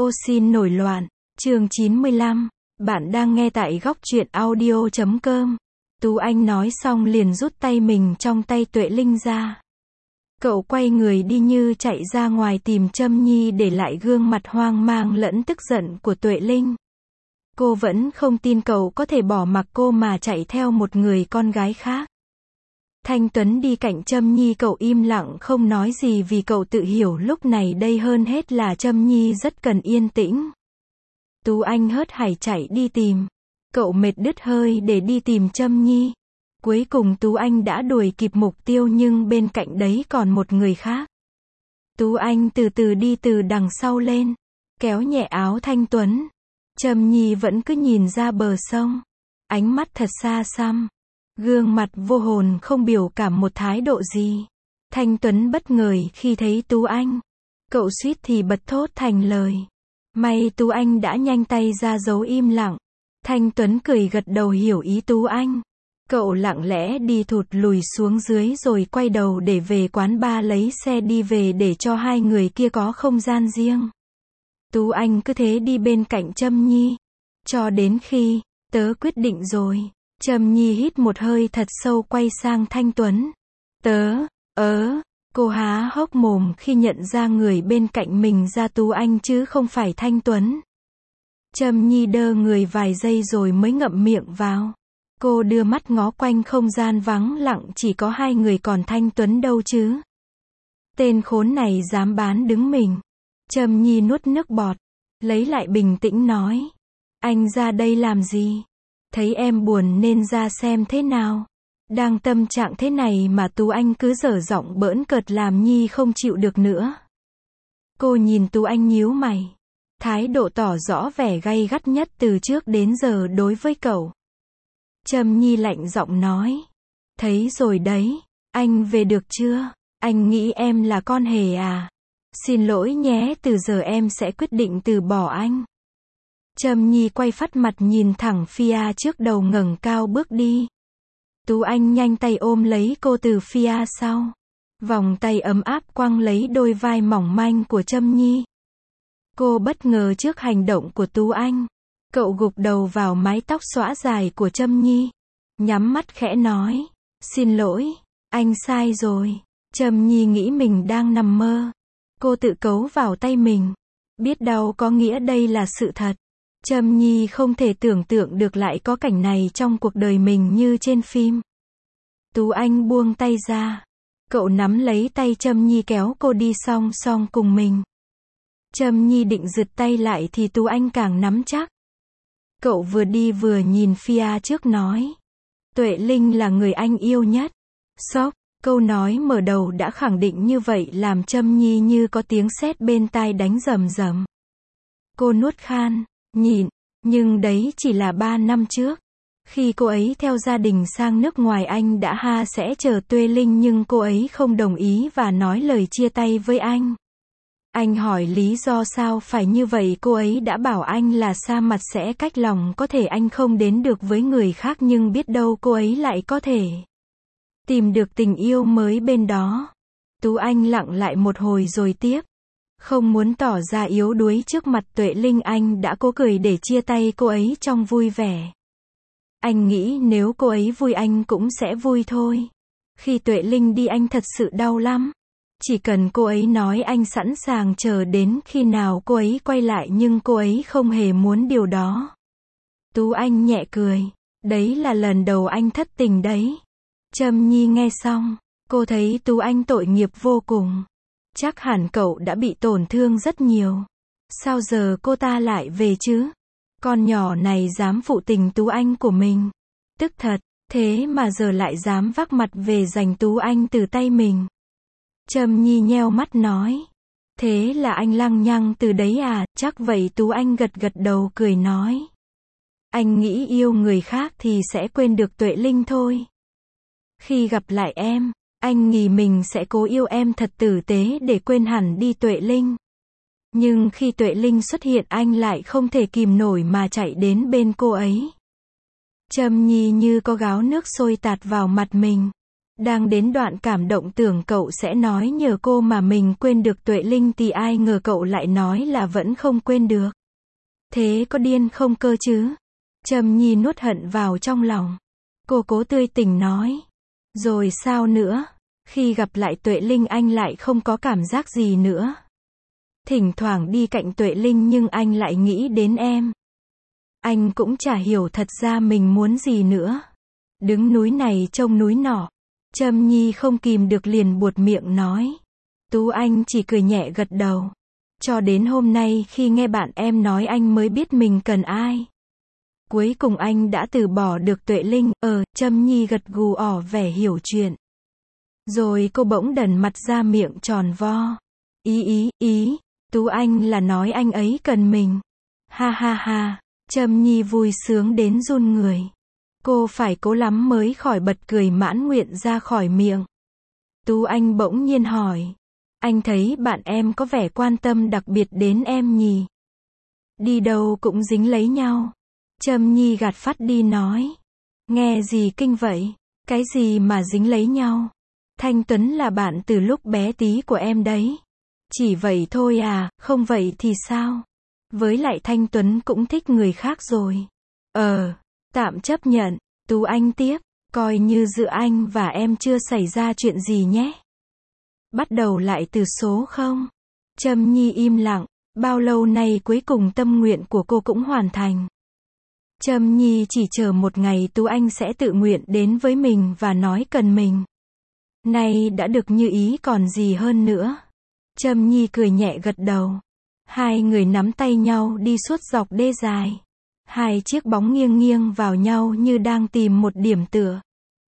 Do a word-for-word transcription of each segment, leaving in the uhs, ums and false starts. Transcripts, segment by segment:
Ô xin nổi loạn, chương chín mươi lăm, bạn đang nghe tại góc truyện audio chấm com. Tú Anh nói xong liền rút tay mình trong tay Tuệ Linh ra. Cậu quay người đi như chạy ra ngoài tìm Trâm Nhi, để lại gương mặt hoang mang lẫn tức giận của Tuệ Linh. Cô vẫn không tin cậu có thể bỏ mặc cô mà chạy theo một người con gái khác. Thanh Tuấn đi cạnh Trâm Nhi, cậu im lặng không nói gì vì cậu tự hiểu lúc này đây hơn hết là Trâm Nhi rất cần yên tĩnh. Tú Anh hớt hải chạy đi tìm. Cậu mệt đứt hơi để đi tìm Trâm Nhi. Cuối cùng Tú Anh đã đuổi kịp mục tiêu, nhưng bên cạnh đấy còn một người khác. Tú Anh từ từ đi từ đằng sau lên, kéo nhẹ áo Thanh Tuấn. Trâm Nhi vẫn cứ nhìn ra bờ sông, ánh mắt thật xa xăm, gương mặt vô hồn không biểu cảm một thái độ gì. Thanh Tuấn bất ngờ khi thấy Tú Anh. Cậu suýt thì bật thốt thành lời. May Tú Anh đã nhanh tay ra dấu im lặng. Thanh Tuấn cười gật đầu hiểu ý Tú Anh. Cậu lặng lẽ đi thụt lùi xuống dưới rồi quay đầu để về quán bar lấy xe đi về để cho hai người kia có không gian riêng. Tú Anh cứ thế đi bên cạnh Trâm Nhi. Cho đến khi, tớ quyết định rồi. Trâm Nhi hít một hơi thật sâu quay sang Thanh Tuấn. Tớ, ớ, cô há hốc mồm khi nhận ra người bên cạnh mình ra Tú Anh chứ không phải Thanh Tuấn. Trâm Nhi đơ người vài giây rồi mới ngậm miệng vào. Cô đưa mắt ngó quanh không gian vắng lặng, chỉ có hai người, còn Thanh Tuấn đâu chứ? Tên khốn này dám bán đứng mình. Trâm Nhi nuốt nước bọt, lấy lại bình tĩnh nói. Anh ra đây làm gì? Thấy em buồn nên ra xem thế nào. Đang tâm trạng thế này mà Tú Anh cứ dở giọng bỡn cợt làm Nhi không chịu được nữa. Cô nhìn Tú Anh nhíu mày. Thái độ tỏ rõ vẻ gay gắt nhất từ trước đến giờ đối với cậu. Trâm Nhi lạnh giọng nói. Thấy rồi đấy, anh về được chưa? Anh nghĩ em là con hề à? Xin lỗi nhé, từ giờ em sẽ quyết định từ bỏ anh. Trâm Nhi quay phắt mặt nhìn thẳng phía trước đầu, ngẩng cao bước đi. Tú Anh nhanh tay ôm lấy cô từ phía sau. Vòng tay ấm áp quăng lấy đôi vai mỏng manh của Trâm Nhi. Cô bất ngờ trước hành động của Tú Anh. Cậu gục đầu vào mái tóc xõa dài của Trâm Nhi. Nhắm mắt khẽ nói. Xin lỗi, anh sai rồi. Trâm Nhi nghĩ mình đang nằm mơ. Cô tự cấu vào tay mình. Biết đâu có nghĩa đây là sự thật. Trâm Nhi không thể tưởng tượng được lại có cảnh này trong cuộc đời mình như trên phim. Tú Anh buông tay ra. Cậu nắm lấy tay Trâm Nhi kéo cô đi song song cùng mình. Trâm Nhi định giật tay lại thì Tú Anh càng nắm chắc. Cậu vừa đi vừa nhìn phía trước nói. Tuệ Linh là người anh yêu nhất. Sốc, câu nói mở đầu đã khẳng định như vậy làm Trâm Nhi như có tiếng sét bên tai đánh rầm rầm. Cô nuốt khan, nhịn, nhưng đấy chỉ là ba năm trước. Khi cô ấy theo gia đình sang nước ngoài, anh đã ha sẽ chờ Tuệ Linh, nhưng cô ấy không đồng ý và nói lời chia tay với anh. Anh hỏi lý do sao phải như vậy, cô ấy đã bảo anh là xa mặt sẽ cách lòng, có thể anh không đến được với người khác nhưng biết đâu cô ấy lại có thể tìm được tình yêu mới bên đó. Tú Anh lặng lại một hồi rồi tiếp. Không muốn tỏ ra yếu đuối trước mặt Tuệ Linh, anh đã cố cười để chia tay cô ấy trong vui vẻ. Anh nghĩ nếu cô ấy vui anh cũng sẽ vui thôi. Khi Tuệ Linh đi anh thật sự đau lắm. Chỉ cần cô ấy nói anh sẵn sàng chờ đến khi nào cô ấy quay lại, nhưng cô ấy không hề muốn điều đó. Tú Anh nhẹ cười. Đấy là lần đầu anh thất tình đấy. Trâm Nhi nghe xong, cô thấy Tú Anh tội nghiệp vô cùng. Chắc hẳn cậu đã bị tổn thương rất nhiều. Sao giờ cô ta lại về chứ? Con nhỏ này dám phụ tình Tú Anh của mình. Tức thật, thế mà giờ lại dám vác mặt về giành Tú Anh từ tay mình. Trâm Nhi nheo mắt nói. Thế là anh lăng nhăng từ đấy à? Chắc vậy. Tú Anh gật gật đầu cười nói. Anh nghĩ yêu người khác thì sẽ quên được Tuệ Linh thôi. Khi gặp lại em, anh nghĩ mình sẽ cố yêu em thật tử tế để quên hẳn đi Tuệ Linh. Nhưng khi Tuệ Linh xuất hiện anh lại không thể kìm nổi mà chạy đến bên cô ấy. Trâm Nhi như có gáo nước sôi tạt vào mặt mình. Đang đến đoạn cảm động tưởng cậu sẽ nói nhờ cô mà mình quên được Tuệ Linh thì ai ngờ cậu lại nói là vẫn không quên được. Thế có điên không cơ chứ? Trầm Nhi nuốt hận vào trong lòng. Cô cố tươi tỉnh nói. Rồi sao nữa? Khi gặp lại Tuệ Linh anh lại không có cảm giác gì nữa. Thỉnh thoảng đi cạnh Tuệ Linh nhưng anh lại nghĩ đến em. Anh cũng chả hiểu thật ra mình muốn gì nữa. Đứng núi này trông núi nọ. Trầm Nhi không kìm được liền buột miệng nói. Tú Anh chỉ cười nhẹ gật đầu. Cho đến hôm nay khi nghe bạn em nói anh mới biết mình cần ai. Cuối cùng anh đã từ bỏ được Tuệ Linh. Ờ, Trầm Nhi gật gù ỏ vẻ hiểu chuyện. Rồi cô bỗng đần mặt ra miệng tròn vo. Ý ý, ý, Tú Anh là nói anh ấy cần mình. Ha ha ha, Trầm Nhi vui sướng đến run người. Cô phải cố lắm mới khỏi bật cười mãn nguyện ra khỏi miệng. Tú Anh bỗng nhiên hỏi. Anh thấy bạn em có vẻ quan tâm đặc biệt đến em nhỉ? Đi đâu cũng dính lấy nhau. Trầm Nhi gạt phắt đi nói. Nghe gì kinh vậy? Cái gì mà dính lấy nhau? Thanh Tuấn là bạn từ lúc bé tí của em đấy. Chỉ vậy thôi à, không vậy thì sao? Với lại Thanh Tuấn cũng thích người khác rồi. Ờ, tạm chấp nhận. Tú Anh tiếp. Coi như giữa anh và em chưa xảy ra chuyện gì nhé. Bắt đầu lại từ số không? Trầm Nhi im lặng. Bao lâu nay cuối cùng tâm nguyện của cô cũng hoàn thành. Trầm Nhi chỉ chờ một ngày Tú Anh sẽ tự nguyện đến với mình và nói cần mình. Nay đã được như ý còn gì hơn nữa. Trầm Nhi cười nhẹ gật đầu. Hai người nắm tay nhau đi suốt dọc đê dài. Hai chiếc bóng nghiêng nghiêng vào nhau như đang tìm một điểm tựa.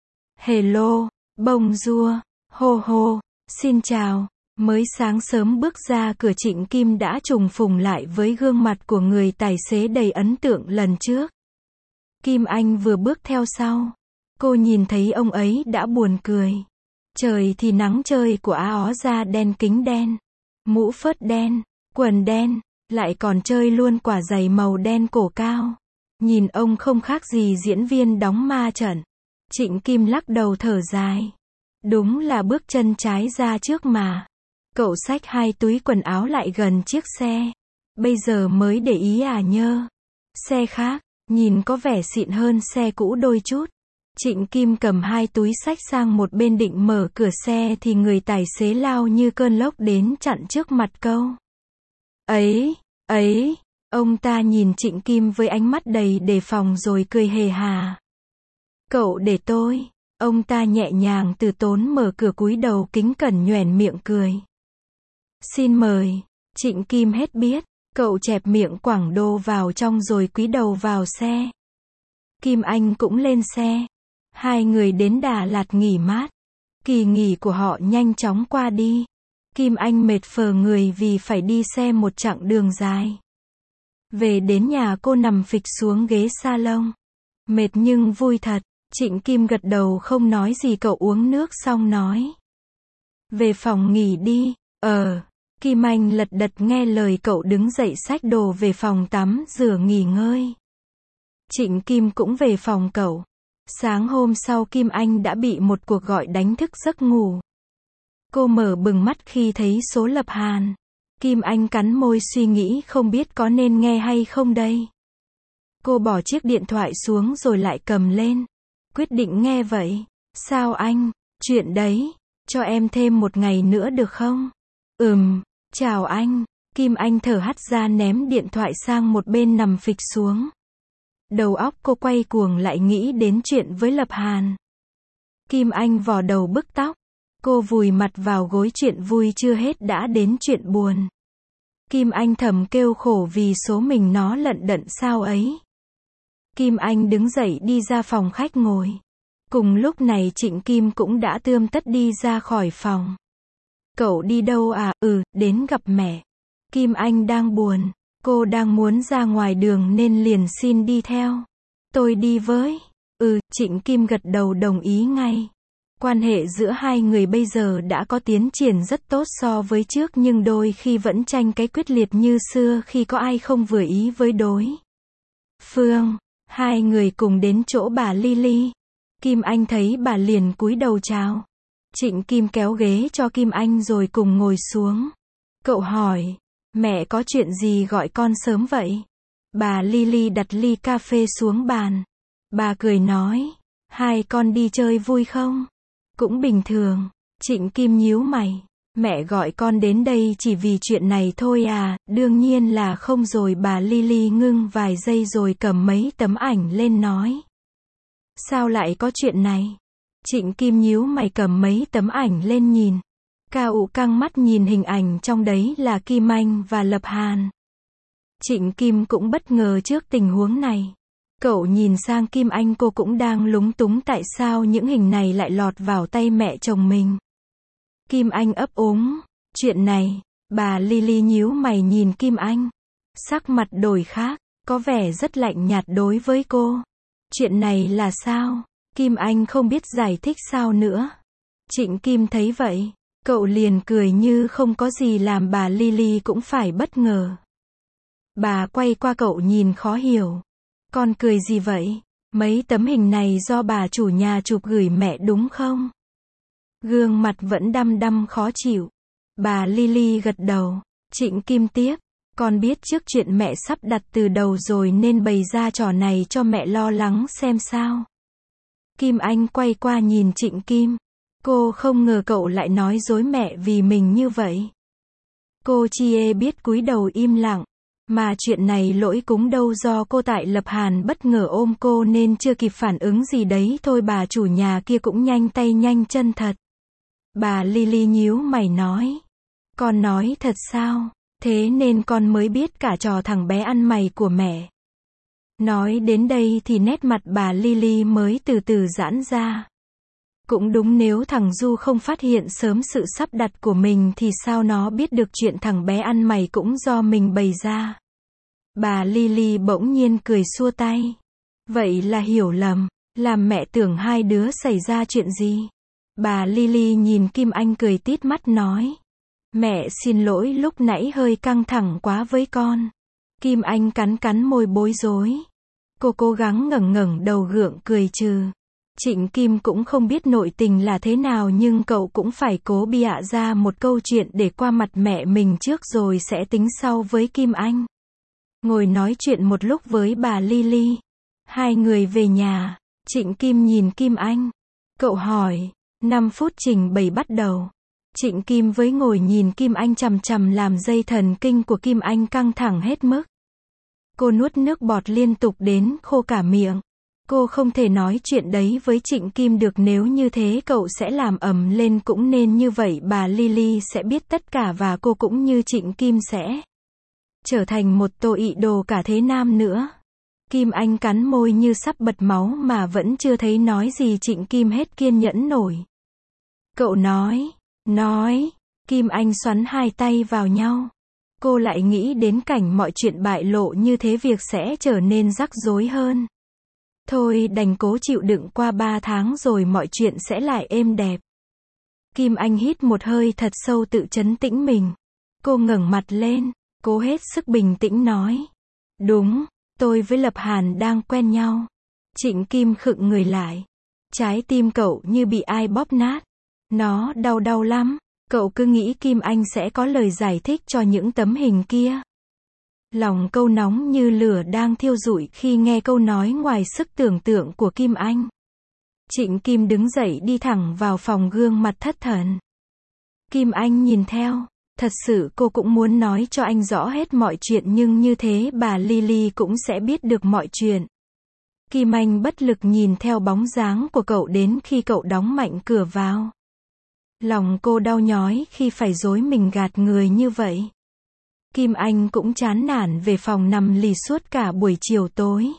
Hello, bonjour, hô hô, xin chào. Mới sáng sớm bước ra cửa Trịnh Kim đã trùng phùng lại với gương mặt của người tài xế đầy ấn tượng lần trước. Kim Anh vừa bước theo sau. Cô nhìn thấy ông ấy đã buồn cười. Trời thì nắng trời của á ó da đen kính đen. Mũ phớt đen, quần đen, lại còn chơi luôn quả giày màu đen cổ cao. Nhìn ông không khác gì diễn viên đóng ma trận. Trịnh Kim lắc đầu thở dài. Đúng là bước chân trái ra trước mà. Cậu xách hai túi quần áo lại gần chiếc xe. Bây giờ mới để ý à nhơ. Xe khác, nhìn có vẻ xịn hơn xe cũ đôi chút. Trịnh Kim cầm hai túi xách sang một bên định mở cửa xe thì người tài xế lao như cơn lốc đến chặn trước mặt câu. Ấy, ấy, ông ta nhìn Trịnh Kim với ánh mắt đầy đề phòng rồi cười hề hà. Cậu để tôi. Ông ta nhẹ nhàng từ tốn mở cửa cúi đầu kính cẩn nhoẻn miệng cười. Xin mời. Trịnh Kim hết biết. Cậu chẹp miệng quảng đô vào trong rồi cúi đầu vào xe. Kim Anh cũng lên xe. Hai người đến Đà Lạt nghỉ mát. Kỳ nghỉ của họ nhanh chóng qua đi. Kim Anh mệt phờ người vì phải đi xe một chặng đường dài. Về đến nhà cô nằm phịch xuống ghế salon. Mệt nhưng vui thật. Trịnh Kim gật đầu không nói gì. Cậu uống nước xong nói. Về phòng nghỉ đi. Ờ. Kim Anh lật đật nghe lời cậu đứng dậy xách đồ về phòng tắm rửa nghỉ ngơi. Trịnh Kim cũng về phòng cậu. Sáng hôm sau Kim Anh đã bị một cuộc gọi đánh thức giấc ngủ. Cô mở bừng mắt khi thấy số lập Hàn. Kim Anh cắn môi suy nghĩ không biết có nên nghe hay không đây. Cô bỏ chiếc điện thoại xuống rồi lại cầm lên. Quyết định nghe vậy. Sao anh? Chuyện đấy. Cho em thêm một ngày nữa được không? Ừm, chào anh. Kim Anh thở hắt ra ném điện thoại sang một bên nằm phịch xuống. Đầu óc cô quay cuồng lại nghĩ đến chuyện với Lập Hàn. Kim Anh vò đầu bứt tóc. Cô vùi mặt vào gối chuyện vui chưa hết đã đến chuyện buồn. Kim Anh thầm kêu khổ vì số mình nó lận đận sao ấy. Kim Anh đứng dậy đi ra phòng khách ngồi. Cùng lúc này Trịnh Kim cũng đã tươm tất đi ra khỏi phòng. Cậu đi đâu à? Ừ, đến gặp mẹ. Kim Anh đang buồn. Cô đang muốn ra ngoài đường nên liền xin đi theo. Tôi đi với. Ừ, Trịnh Kim gật đầu đồng ý ngay. Quan hệ giữa hai người bây giờ đã có tiến triển rất tốt so với trước nhưng đôi khi vẫn tranh cái quyết liệt như xưa khi có ai không vừa ý với đối phương. Hai người cùng đến chỗ bà Lily. Kim Anh thấy bà liền cúi đầu chào. Trịnh Kim kéo ghế cho Kim Anh rồi cùng ngồi xuống. Cậu hỏi, mẹ có chuyện gì gọi con sớm vậy? Bà Lily đặt ly cà phê xuống bàn. Bà cười nói, hai con đi chơi vui không? Cũng bình thường. Trịnh Kim nhíu mày. Mẹ gọi con đến đây chỉ vì chuyện này thôi à? Đương nhiên là không rồi. Bà Lily ngưng vài giây rồi cầm mấy tấm ảnh lên nói. Sao lại có chuyện này? Trịnh Kim nhíu mày cầm mấy tấm ảnh lên nhìn. Cao Ụ căng mắt nhìn hình ảnh trong đấy là Kim Anh và Lập Hàn. Trịnh Kim cũng bất ngờ trước tình huống này. Cậu nhìn sang Kim Anh, cô cũng đang lúng túng tại sao những hình này lại lọt vào tay mẹ chồng mình. Kim Anh ấp úng, chuyện này, bà Lily nhíu mày nhìn Kim Anh. Sắc mặt đổi khác, có vẻ rất lạnh nhạt đối với cô. Chuyện này là sao? Kim Anh không biết giải thích sao nữa. Trịnh Kim thấy vậy, cậu liền cười như không có gì làm bà Lily cũng phải bất ngờ. Bà quay qua cậu nhìn khó hiểu. Con cười gì vậy? Mấy tấm hình này do bà chủ nhà chụp gửi mẹ đúng không? Gương mặt vẫn đăm đăm khó chịu. Bà Lily gật đầu. Trịnh Kim tiếp. Con biết trước chuyện mẹ sắp đặt từ đầu rồi nên bày ra trò này cho mẹ lo lắng xem sao. Kim Anh quay qua nhìn Trịnh Kim. Cô không ngờ cậu lại nói dối mẹ vì mình như vậy. Cô Chie biết cúi đầu im lặng. Mà chuyện này lỗi cũng đâu do cô, tại Lập Hàn bất ngờ ôm cô nên chưa kịp phản ứng gì đấy thôi. Bà chủ nhà kia cũng nhanh tay nhanh chân thật. Bà Lily nhíu mày nói. Con nói thật sao? Thế nên con mới biết cả trò thằng bé ăn mày của mẹ. Nói đến đây thì nét mặt bà Lily mới từ từ giãn ra. Cũng đúng, nếu thằng Du không phát hiện sớm sự sắp đặt của mình thì sao nó biết được chuyện thằng bé ăn mày cũng do mình bày ra. Bà Lily bỗng nhiên cười xua tay. Vậy là hiểu lầm, làm mẹ tưởng hai đứa xảy ra chuyện gì. Bà Lily nhìn Kim Anh cười tít mắt nói. Mẹ xin lỗi, lúc nãy hơi căng thẳng quá với con. Kim Anh cắn cắn môi bối rối. Cô cố gắng ngẩng ngẩng đầu gượng cười trừ. Trịnh Kim cũng không biết nội tình là thế nào nhưng cậu cũng phải cố bịa ra một câu chuyện để qua mặt mẹ mình trước rồi sẽ tính sau với Kim Anh. Ngồi nói chuyện một lúc với bà Lily. Hai người về nhà. Trịnh Kim nhìn Kim Anh. Cậu hỏi. năm phút trình bày bắt đầu. Trịnh Kim với ngồi nhìn Kim Anh chằm chằm làm dây thần kinh của Kim Anh căng thẳng hết mức. Cô nuốt nước bọt liên tục đến khô cả miệng. Cô không thể nói chuyện đấy với Trịnh Kim được, nếu như thế cậu sẽ làm ầm lên, cũng nên như vậy bà Lily sẽ biết tất cả và cô cũng như Trịnh Kim sẽ trở thành một tội ị đồ cả thế nam nữa. Kim Anh cắn môi như sắp bật máu mà vẫn chưa thấy nói gì Trịnh Kim hết kiên nhẫn nổi. Cậu nói, nói, Kim Anh xoắn hai tay vào nhau. Cô lại nghĩ đến cảnh mọi chuyện bại lộ như thế việc sẽ trở nên rắc rối hơn. Thôi đành cố chịu đựng qua ba tháng rồi mọi chuyện sẽ lại êm đẹp. Kim Anh hít một hơi thật sâu tự trấn tĩnh mình. Cô ngẩng mặt lên, cố hết sức bình tĩnh nói. Đúng, tôi với Lập Hàn đang quen nhau. Trịnh Kim khựng người lại. Trái tim cậu như bị ai bóp nát. Nó đau đau lắm. Cậu cứ nghĩ Kim Anh sẽ có lời giải thích cho những tấm hình kia. Lòng câu nóng như lửa đang thiêu rụi khi nghe câu nói ngoài sức tưởng tượng của Kim Anh. Trịnh Kim đứng dậy đi thẳng vào phòng, gương mặt thất thần. Kim Anh nhìn theo. Thật sự cô cũng muốn nói cho anh rõ hết mọi chuyện nhưng như thế bà Lily cũng sẽ biết được mọi chuyện. Kim Anh bất lực nhìn theo bóng dáng của cậu đến khi cậu đóng mạnh cửa vào. Lòng cô đau nhói khi phải dối mình gạt người như vậy. Kim Anh cũng chán nản về phòng nằm lì suốt cả buổi chiều tối.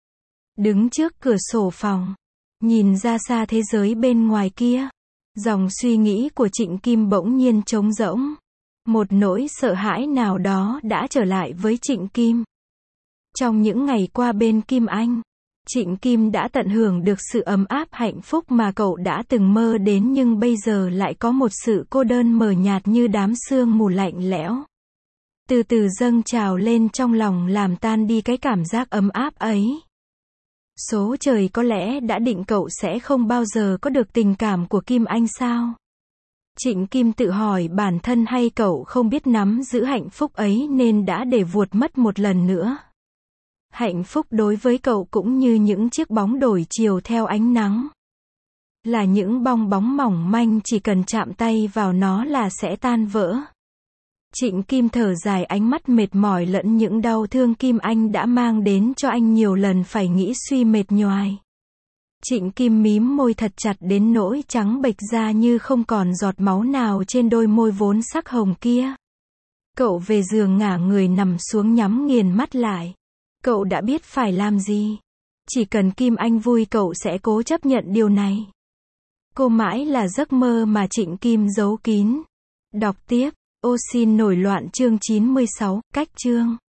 Đứng trước cửa sổ phòng, nhìn ra xa thế giới bên ngoài kia. Dòng suy nghĩ của Trịnh Kim bỗng nhiên trống rỗng. Một nỗi sợ hãi nào đó đã trở lại với Trịnh Kim. Trong những ngày qua bên Kim Anh, Trịnh Kim đã tận hưởng được sự ấm áp hạnh phúc mà cậu đã từng mơ đến, nhưng bây giờ lại có một sự cô đơn mờ nhạt như đám sương mù lạnh lẽo. Từ từ dâng trào lên trong lòng làm tan đi cái cảm giác ấm áp ấy. Số trời có lẽ đã định cậu sẽ không bao giờ có được tình cảm của Kim Anh sao? Trịnh Kim tự hỏi bản thân, hay cậu không biết nắm giữ hạnh phúc ấy nên đã để vuột mất một lần nữa. Hạnh phúc đối với cậu cũng như những chiếc bóng đổi chiều theo ánh nắng. Là những bong bóng mỏng manh, chỉ cần chạm tay vào nó là sẽ tan vỡ. Trịnh Kim thở dài, ánh mắt mệt mỏi lẫn những đau thương Kim Anh đã mang đến cho anh nhiều lần phải nghĩ suy mệt nhoài. Trịnh Kim mím môi thật chặt đến nỗi trắng bệch ra như không còn giọt máu nào trên đôi môi vốn sắc hồng kia. Cậu về giường ngả người nằm xuống, nhắm nghiền mắt lại. Cậu đã biết phải làm gì. Chỉ cần Kim Anh vui cậu sẽ cố chấp nhận điều này. Cô mãi là giấc mơ mà Trịnh Kim giấu kín. Đọc tiếp. Ô xin nổi loạn chương chín mươi sáu, cách chương.